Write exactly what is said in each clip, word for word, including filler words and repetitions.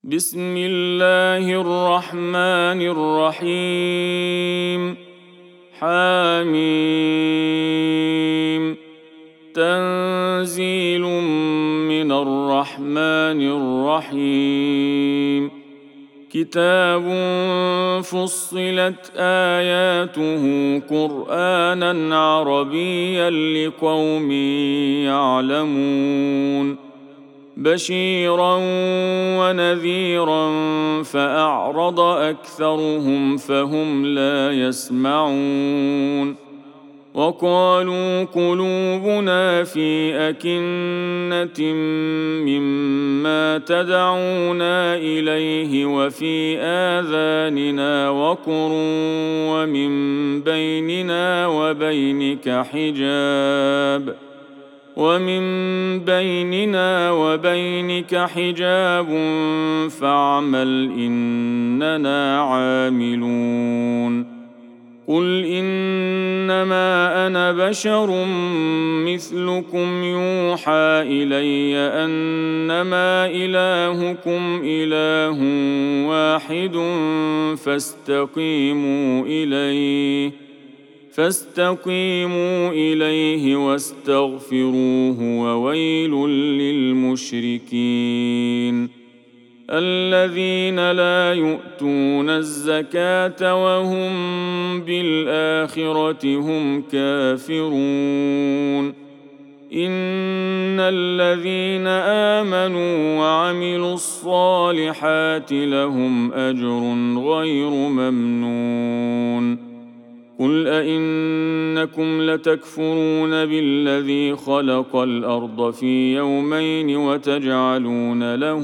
بسم الله الرحمن الرحيم. حميم. تنزيل من الرحمن الرحيم. كتاب فصلت آياته قرآنا عربيا لقوم يعلمون. بشيرا ونذيرا فأعرض أكثرهم فهم لا يسمعون. وقالوا قلوبنا في أكنة مما تدعونا إليه وفي آذاننا وقر ومن بيننا وبينك حجاب ومن بيننا وبينك حجاب فاعمل إننا عاملون. قل إنما أنا بشر مثلكم يوحى إلي أنما إلهكم إله واحد فاستقيموا إليه فاستقيموا إليه واستغفروه وويل للمشركين الذين لا يؤتون الزكاة وهم بالآخرة هم كافرون. إن الذين آمنوا وعملوا الصالحات لهم أجر غير ممنون. قل أئنكم لتكفرون بالذي خلق الأرض في يومين وتجعلون له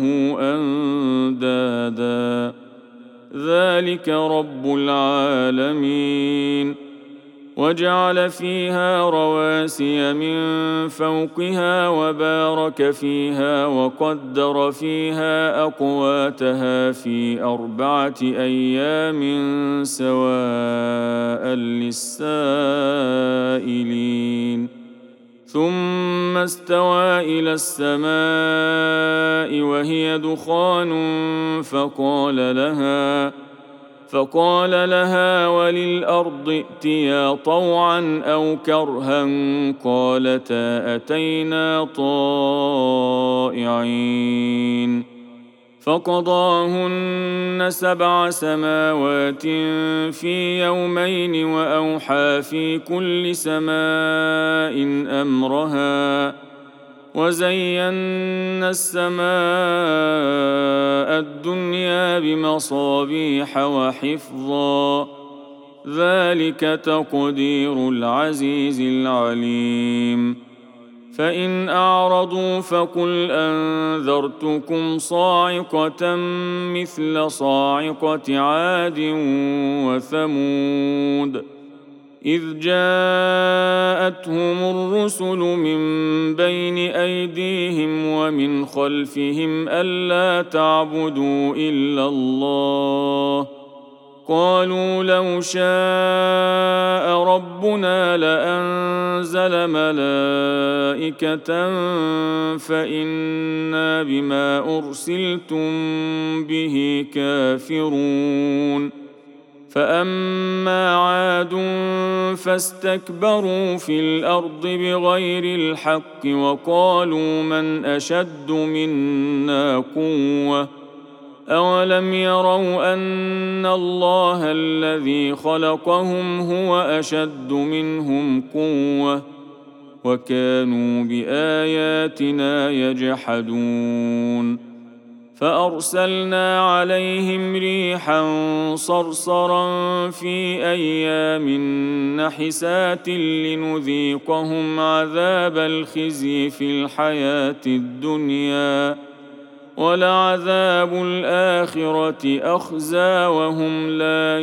أندادا ذلك رب العالمين. وجعل فيها رواسي من فوقها وبارك فيها وقدر فيها أقواتها في أربعة أيام سواء للسائلين. ثم استوى إلى السماء وهي دخان فقال لها فقال لها وللأرض ائتيا طوعا أو كرها قالتا أتينا طائعين. فقضاهن سبع سماوات في يومين وأوحى في كل سماء أمرها وزينا السماء الدنيا بمصابيح وحفظا ذلك تقدير العزيز العليم. فإن أعرضوا فقل أنذرتكم صاعقة مثل صاعقة عاد وثمود إذ جاءتهم الرسل من بين أيديهم ومن خلفهم ألا تعبدوا إلا الله قالوا لو شاء ربنا لأنزل ملائكة فإنا بما أرسلتم به كافرون. فأما عاد فاستكبروا في الأرض بغير الحق وقالوا من أشد منا قوة أولم يروا أن الله الذي خلقهم هو أشد منهم قوة وكانوا بآياتنا يجحدون. فأرسلنا عليهم ريحا صرصرا في أيام نحسات لنذيقهم عذاب الخزي في الحياة الدنيا ولعذاب الآخرة أخزى وهم لا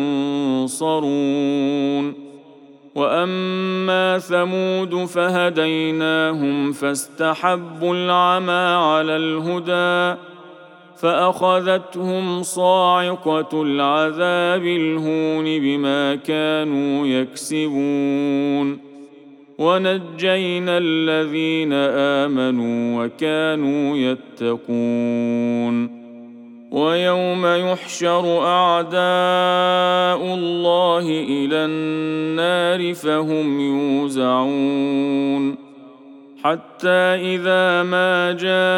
ينصرون. وأما ثمود فهديناهم فاستحبوا العمى على الهدى فأخذتهم صاعقة العذاب الهون بما كانوا يكسبون. ونجينا الذين آمنوا وكانوا يتقون ويوم يحشر أعداء الله إلى النار فهم يوزعون حتى إذا ما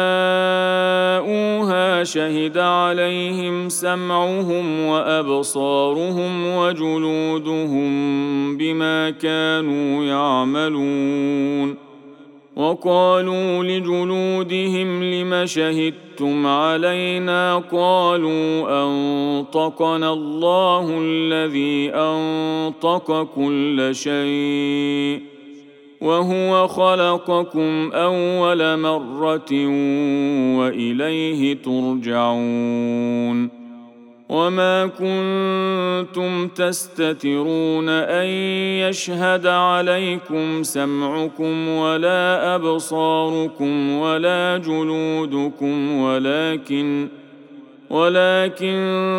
جاءوها شهد عليهم سمعهم وأبصارهم وجلودهم بما كانوا يعملون وقالوا لجلودهم لم شهدتم علينا قالوا أنطقنا الله الذي أنطق كل شيء وهو خلقكم أول مرة وإليه ترجعون وما كنتم تستترون أن يشهد عليكم سمعكم ولا أبصاركم ولا جلودكم ولكن ولكن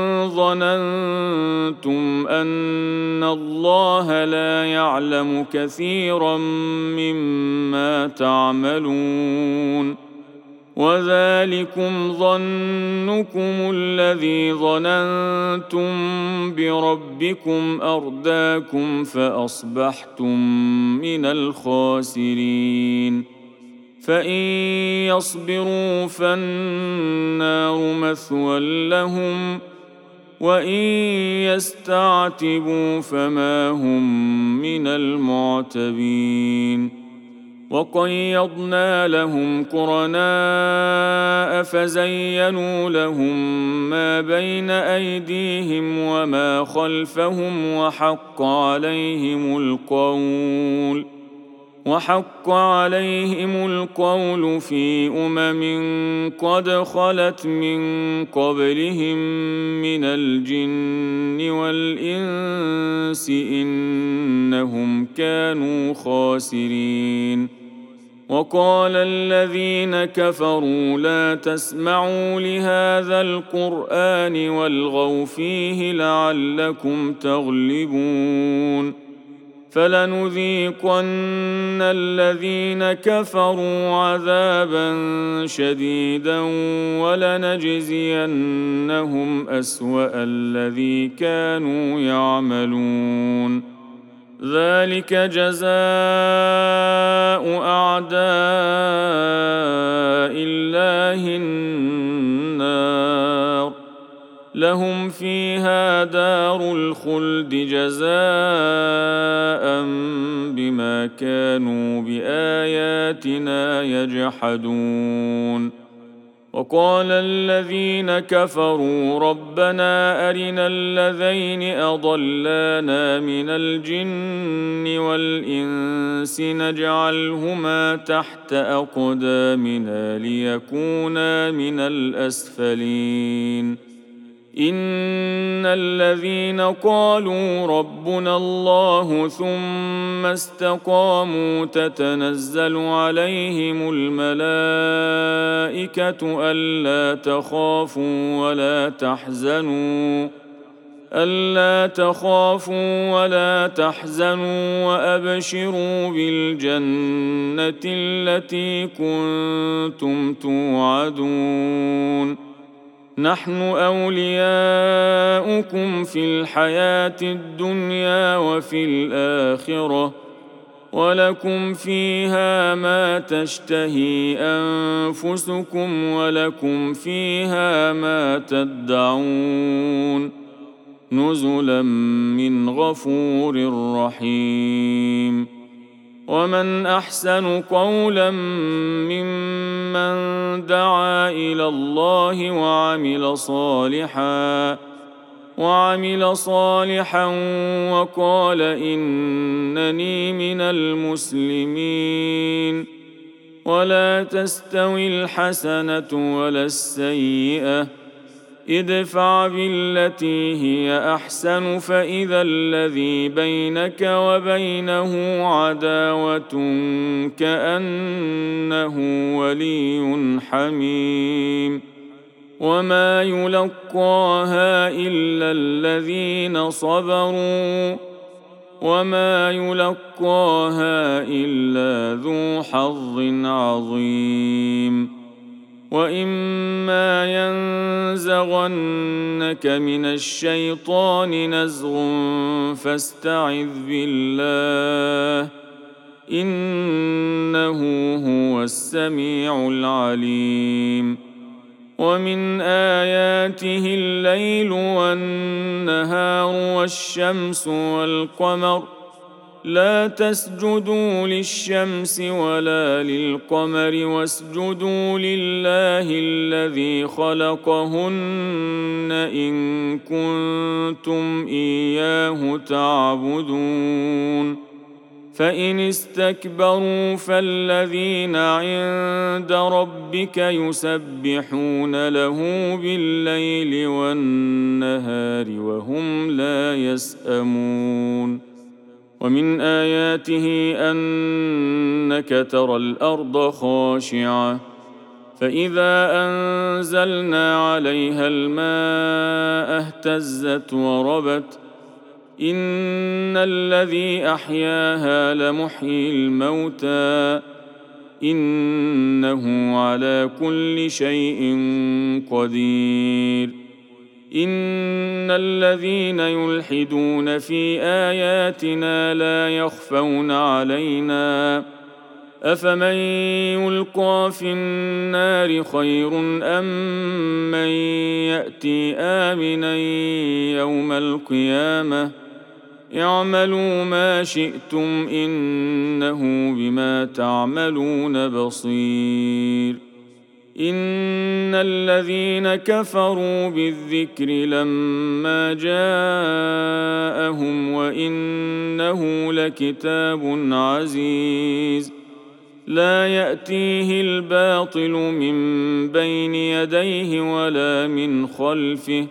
ظننتم أن الله لا يعلم كثيرا مما تعملون وذلكم ظنكم الذي ظننتم بربكم أرداكم فأصبحتم من الخاسرين فإن يصبروا فالنار مثوى لهم وإن يستعتبوا فما هم من المعتبين وقيضنا لهم قرناء فزينوا لهم ما بين أيديهم وما خلفهم وحق عليهم القول وحق عليهم القول في أمم قد خلت من قبلهم من الجن والإنس إنهم كانوا خاسرين وقال الذين كفروا لا تسمعوا لهذا القرآن والغوا فيه لعلكم تغلبون فلنذيقن الذين كفروا عذابا شديدا ولنجزينهم أسوأ الذي كانوا يعملون ذلك جزاء أعداء الله النار لهم فيها دار الخلد جزاء بما كانوا بآياتنا يجحدون وقال الذين كفروا ربنا أرنا الذين أضلانا من الجن والإنس نجعلهما تحت أقدامنا ليكونا من الأسفلين إن الذين قالوا ربنا الله ثم استقاموا تتنزل عليهم الملائكة ألا تخافوا ولا تحزنوا ألا تخافوا ولا تحزنوا وأبشروا بالجنة التي كنتم توعدون نحن أولياؤكم في الحياة الدنيا وفي الآخرة ولكم فيها ما تشتهي أنفسكم ولكم فيها ما تدعون نزلا من غفور رحيم ومن أحسن قولا ممن دعا إلى الله وعمل صالحا وعمل صالحا وقال إنني من المسلمين ولا تستوي الحسنة ولا السيئة ادفع بالتي هي أحسن فإذا الذي بينك وبينه عداوة كأنه ولي حميم وما يلقاها إلا الذين صبروا وما يلقاها إلا ذو حظ عظيم وإما ينزغنك من الشيطان نزغ فاستعذ بالله إنه هو السميع العليم. ومن آياته الليل والنهار والشمس والقمر لا تسجدوا للشمس ولا للقمر واسجدوا لله الذي خلقهن إن كنتم إياه تعبدون. فإن استكبروا فالذين عند ربك يسبحون له بالليل والنهار وهم لا يسأمون. ومن آياته أنك ترى الأرض خاشعة فإذا أنزلنا عليها الماء اهتزت وربت إن الذي أحياها لمحيي الموتى إنه على كل شيء قدير. إن الذين يلحدون في آياتنا لا يخفون علينا أفمن يلقى في النار خير أم من يأتي آمنا يوم القيامة اعملوا ما شئتم إنه بما تعملون بصير. إن الذين كفروا بالذكر لما جاءهم وإنه لكتاب عزيز لا يأتيه الباطل من بين يديه ولا من خلفه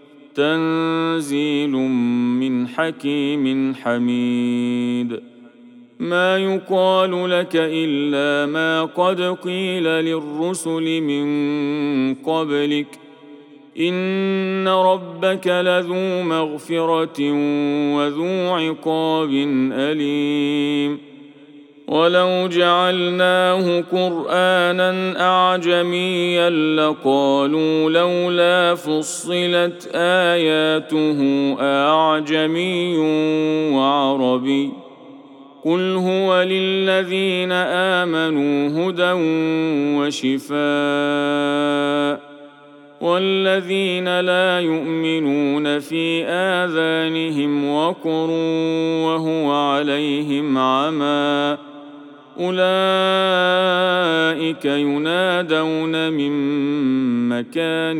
تنزيل من حكيم حميد. ما يقال لك إلا ما قد قيل للرسل من قبلك إن ربك لذو مغفرة وذو عقاب أليم. ولو جعلناه قرآنا أعجميا لقالوا لولا فصلت آياته أعجمي وعربي قل هو للذين آمنوا هدى وشفاء والذين لا يؤمنون في آذانهم وقر وهو عليهم عمى أولئك ينادون من مكان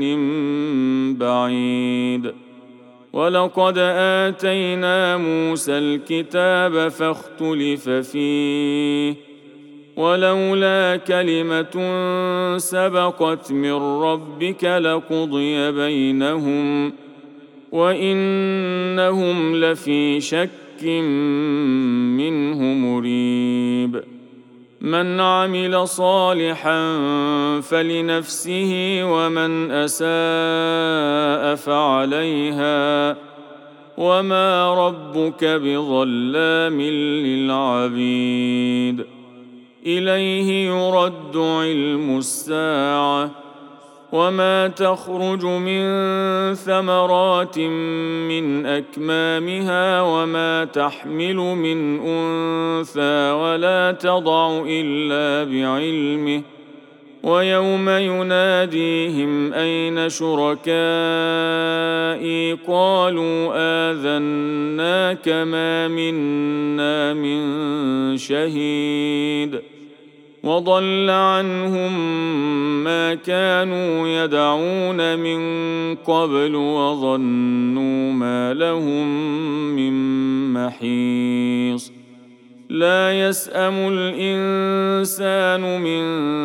بعيد. ولقد آتينا موسى الكتاب فاختلف فيه ولولا كلمة سبقت من ربك لقضي بينهم وإنهم لفي شك منه مريب. من عمل صالحا فلنفسه ومن أساء فعليها وما ربك بظلام للعبيد. إليه يرد علم الساعة وما تخرج من ثمرات من أكمامها وما تحمل من أنثى ولا تضع إلا بعلمه ويوم يناديهم أين شركائي قالوا آذناك ما منا من شهيد وضل عنهم ما كانوا يدعون من قبل وظنوا ما لهم من محيص. لا يسأم الإنسان من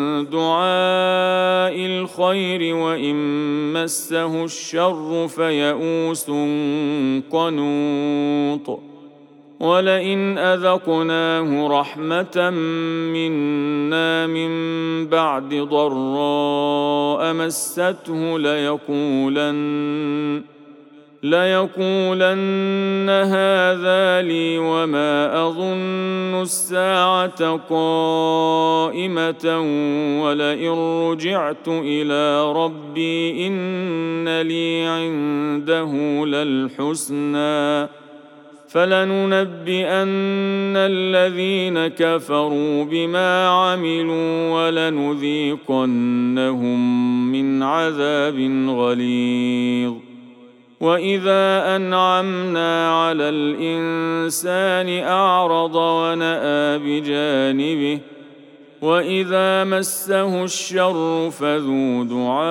دعاء الخير وإن مسه الشر فيئوس قنوط. ولئن أذقناه رحمة منا من بعد ضراء مسته ليقولن ليقولن هذا لي وما أظن الساعة قائمة ولئن رجعت إلى ربي إن لي عنده للحسنى فلننبئن الذين كفروا بما عملوا ولنذيقنهم من عذاب غليظ. وإذا أنعمنا على الإنسان أعرض ونأى بجانبه وإذا مسه الشر فذو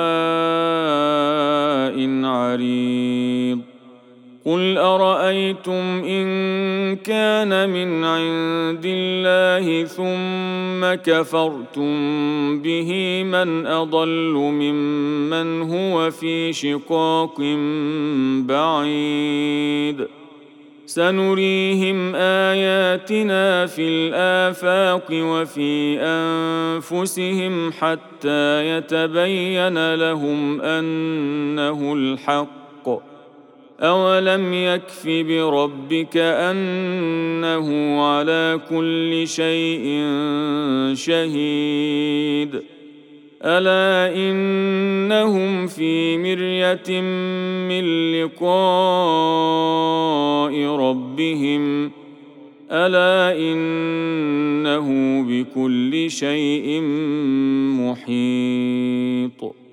دعاء عريض. قل أرأيتم إن كان من عند الله ثم كفرتم به من أضل ممن هو في شقاق بعيد. سنريهم آياتنا في الآفاق وفي أنفسهم حتى يتبين لهم أنه الحق. أولم يكف بربك أنه على كل شيء شهيد. ألا إنهم في مرية من لقاء ربهم ألا إنه بكل شيء محيط.